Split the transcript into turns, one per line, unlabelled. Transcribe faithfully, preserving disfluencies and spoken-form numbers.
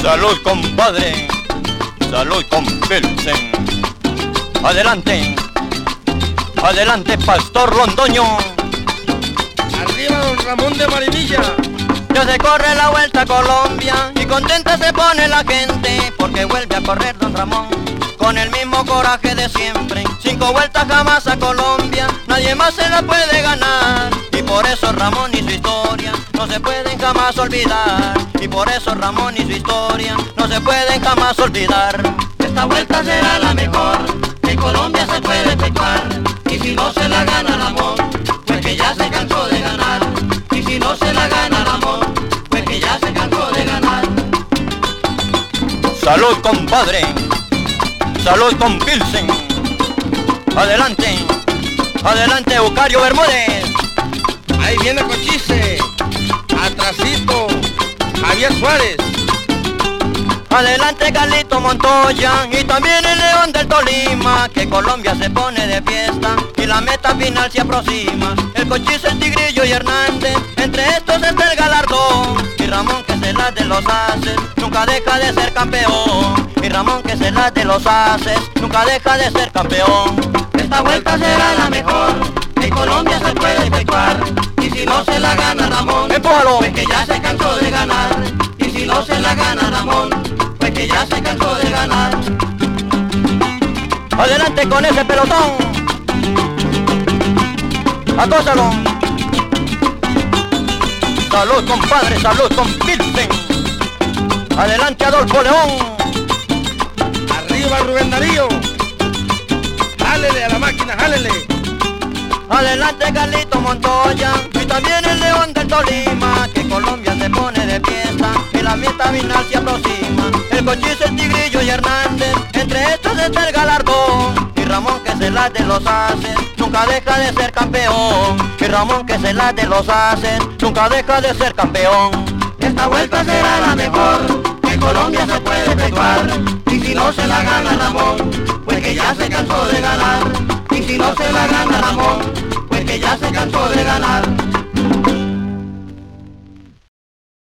Salud, compadre. Salud con Pilsen. Adelante. Adelante, Pastor Londoño.
Arriba, don Ramón de Marinilla.
Ya se corre la Vuelta a Colombia y contenta se pone la gente porque vuelve a correr don Ramón con el mismo coraje de siempre. Cinco vueltas jamás a Colombia, nadie más se la puede ganar. Y por eso Ramón y su historia no se pueden jamás olvidar. Y por eso Ramón y su historia no se pueden jamás olvidar.
Esta vuelta será la mejor que Colombia se puede efectuar. Y si no se la gana Ramón, pues que ya se cansó de ganar. Y si no se la gana Ramón, pues que ya se cansó de ganar.
Salud, compadre. Salud con Pilsen. Adelante. Adelante, Eucario Bermúdez.
Ahí viene Cochise. Atrasito, Javier Suárez.
Adelante, Carlito Montoya y también el León del Tolima, que Colombia se pone de fiesta y la meta final se aproxima. El Cochise, el Tigrillo y Hernández, entre estos está el galardón. Y Ramón, que se las de los haces, nunca deja de ser campeón. Y Ramón, que se las de los haces, nunca deja de ser campeón.
Esta vuelta será la mejor que Colombia se puede efectuar. Y si no se la gana Ramón,
¡empújalo!
Pues que ya se cansó de ganar. Y si no se la gana Ramón, pues que ya se cansó de ganar.
Adelante con ese pelotón. Acósalo. Salud, compadre, salud con Pilsen. Adelante, Adolfo León.
Arriba, Rubén Darío. Jálele a la máquina, jálele.
Adelante, Carlito Montoya y también el León del Tolima, que Colombia se pone de fiesta y la meta final se aproxima. El Cochise, el Tigrillo y Hernández, entre estos está el galardón. Y Ramón, que se las de los haces, nunca deja de ser campeón. Y Ramón, que se las de los haces, nunca deja de ser campeón.
Esta vuelta será la mejor que Colombia se puede efectuar. Y si no se la gana Ramón, pues que ya se cansó de ganar. Y si no se la gana Ramón, pues que ya se cansó de ganar.